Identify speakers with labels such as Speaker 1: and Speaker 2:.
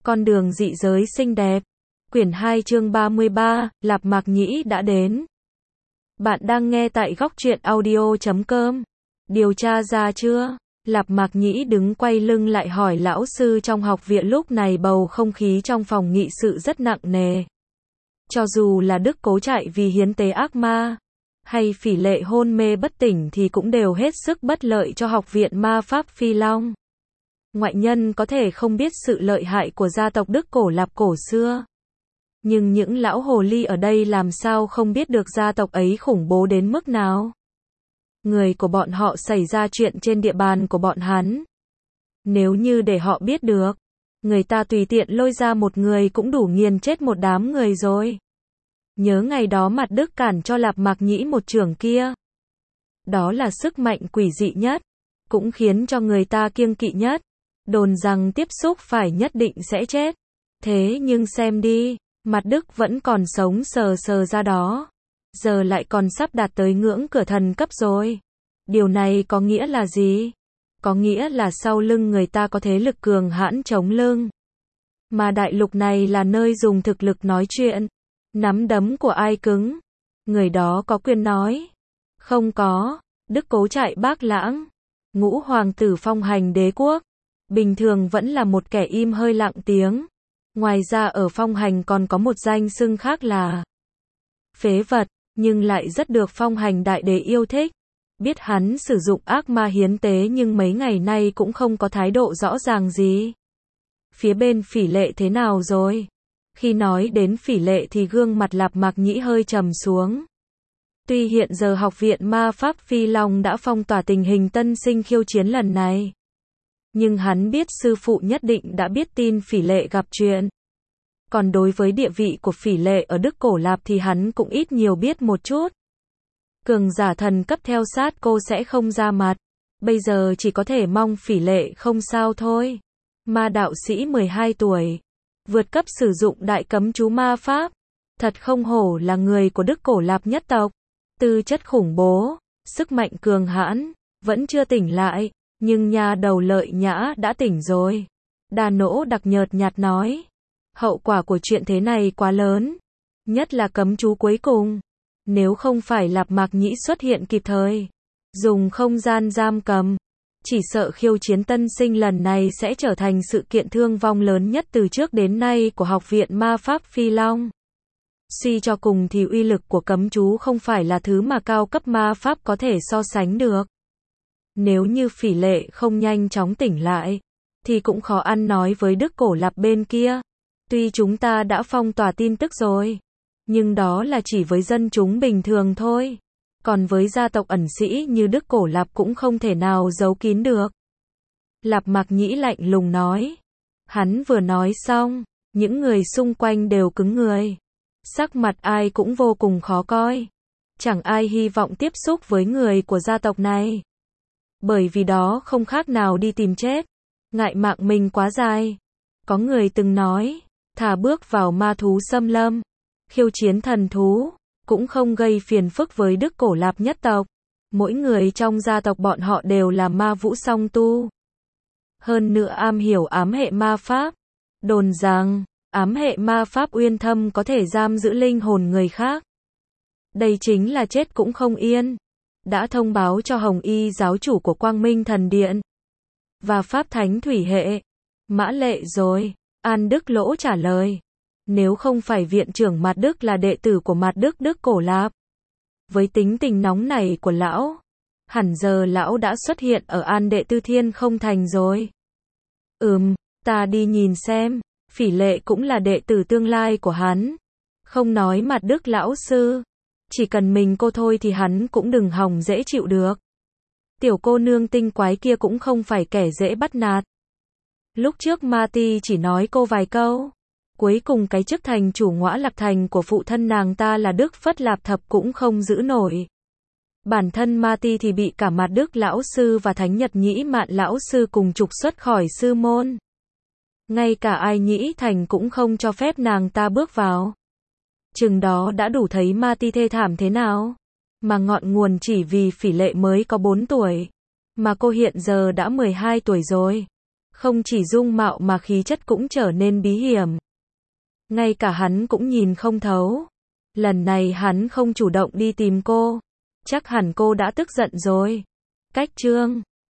Speaker 1: Con đường dị giới xinh đẹp. Quyển 2 chương 33, Lạp Mạc Nhĩ đã đến. Bạn đang nghe tại góc truyện audio.com. Điều tra ra chưa? Lạp Mạc Nhĩ đứng quay lưng lại hỏi lão sư trong học viện. Lúc này bầu không khí trong phòng nghị sự rất nặng nề. Cho dù là Đức Cố chạy vì hiến tế ác ma, hay Phỉ Lệ hôn mê bất tỉnh thì cũng đều hết sức bất lợi cho học viện ma pháp Phi Long. Ngoại nhân có thể không biết sự lợi hại của gia tộc Đức Cổ Lạp cổ xưa. Nhưng những lão hồ ly ở đây làm sao không biết được gia tộc ấy khủng bố đến mức nào. Người của bọn họ xảy ra chuyện trên địa bàn của bọn hắn. Nếu như để họ biết được, người ta tùy tiện lôi ra một người cũng đủ nghiền chết một đám người rồi. Nhớ ngày đó Mặt Đức cản cho Lạp Mạc Nhĩ một chưởng kia. Đó là sức mạnh quỷ dị nhất, cũng khiến cho người ta kiêng kỵ nhất. Đồn rằng tiếp xúc phải nhất định sẽ chết. Thế nhưng xem đi, Mặt Đức vẫn còn sống sờ sờ ra đó. Giờ lại còn sắp đạt tới ngưỡng cửa thần cấp rồi. Điều này có nghĩa là gì? Có nghĩa là sau lưng người ta có thế lực cường hãn chống lưng. Mà đại lục này là nơi dùng thực lực nói chuyện. Nắm đấm của ai cứng, người đó có quyền nói. Không có, Đức Cố chạy Bác Lãng, Ngũ hoàng tử phong hành đế quốc, bình thường vẫn là một kẻ im hơi lặng tiếng. Ngoài ra ở phong hành còn có một danh xưng khác là phế vật, nhưng lại rất được phong hành đại đế yêu thích. Biết hắn sử dụng ác ma hiến tế nhưng mấy ngày nay cũng không có thái độ rõ ràng gì. Phía bên Phỉ Lệ thế nào rồi? Khi nói đến Phỉ Lệ thì gương mặt Lạp Mạc Nhĩ hơi trầm xuống. Tuy hiện giờ học viện ma pháp Phi Long đã phong tỏa tình hình tân sinh khiêu chiến lần này, nhưng hắn biết sư phụ nhất định đã biết tin Phỉ Lệ gặp chuyện. Còn đối với địa vị của Phỉ Lệ ở Đức Cổ Lạp thì hắn cũng ít nhiều biết một chút. Cường giả thần cấp theo sát cô sẽ không ra mặt. Bây giờ chỉ có thể mong Phỉ Lệ không sao thôi. Ma đạo sĩ 12 tuổi. Vượt cấp sử dụng đại cấm chú ma pháp. Thật không hổ là người của Đức Cổ Lạp nhất tộc. Tư chất khủng bố, sức mạnh cường hãn, vẫn chưa tỉnh lại. Nhưng nhà đầu Lợi Nhã đã tỉnh rồi. Đà Nỗ đặc nhợt nhạt nói. Hậu quả của chuyện thế này quá lớn. Nhất là cấm chú cuối cùng. Nếu không phải Lạp Mạc Nhĩ xuất hiện kịp thời, dùng không gian giam cầm, chỉ sợ khiêu chiến tân sinh lần này sẽ trở thành sự kiện thương vong lớn nhất từ trước đến nay của học viện ma pháp Phi Long. Suy cho cùng thì uy lực của cấm chú không phải là thứ mà cao cấp ma pháp có thể so sánh được. Nếu như Phỉ Lệ không nhanh chóng tỉnh lại, thì cũng khó ăn nói với Đức Cổ Lạp bên kia. Tuy chúng ta đã phong tỏa tin tức rồi, nhưng đó là chỉ với dân chúng bình thường thôi. Còn với gia tộc ẩn sĩ như Đức Cổ Lạp cũng không thể nào giấu kín được. Lạp Mạc Nhĩ lạnh lùng nói. Hắn vừa nói xong, những người xung quanh đều cứng người. Sắc mặt ai cũng vô cùng khó coi. Chẳng ai hy vọng tiếp xúc với người của gia tộc này. Bởi vì đó không khác nào đi tìm chết. Ngại mạng mình quá dài. Có người từng nói, thà bước vào ma thú xâm lâm, khiêu chiến thần thú, cũng không gây phiền phức với Đức Cổ Lạp nhất tộc. Mỗi người trong gia tộc bọn họ đều là ma vũ song tu. Hơn nữa am hiểu ám hệ ma pháp. Đồn rằng, ám hệ ma pháp uyên thâm có thể giam giữ linh hồn người khác. Đây chính là chết cũng không yên. Đã thông báo cho Hồng Y giáo chủ của Quang Minh Thần Điện và Pháp Thánh Thủy Hệ, Mã Lệ rồi. An Đức Lỗ trả lời. Nếu không phải viện trưởng Mạt Đức là đệ tử của Mạt Đức Đức Cổ Lạp, với tính tình nóng này của lão, hẳn giờ lão đã xuất hiện ở An Đệ Tư Thiên không thành rồi. Ta đi nhìn xem. Phỉ Lệ cũng là đệ tử tương lai của hắn. Không nói Mạt Đức lão sư, chỉ cần mình cô thôi thì hắn cũng đừng hòng dễ chịu được. Tiểu cô nương tinh quái kia cũng không phải kẻ dễ bắt nạt. Lúc trước Ma Ti chỉ nói cô vài câu. Cuối cùng cái chức thành chủ Ngõa Lạc Thành của phụ thân nàng ta là Đức Phất Lạp Thập cũng không giữ nổi. Bản thân Ma Ti thì bị cả Mạt Đức lão sư và Thánh Nhật Nhĩ Mạn lão sư cùng trục xuất khỏi sư môn. Ngay cả Ai Nhĩ Thành cũng không cho phép nàng ta bước vào. Chừng đó đã đủ thấy Ma Ti thê thảm thế nào. Mà ngọn nguồn chỉ vì Phỉ Lệ mới có 4 tuổi. Mà cô hiện giờ đã 12 tuổi rồi. Không chỉ dung mạo mà khí chất cũng trở nên bí hiểm. Ngay cả hắn cũng nhìn không thấu. Lần này hắn không chủ động đi tìm cô. Chắc hẳn cô đã tức giận rồi. Cách chương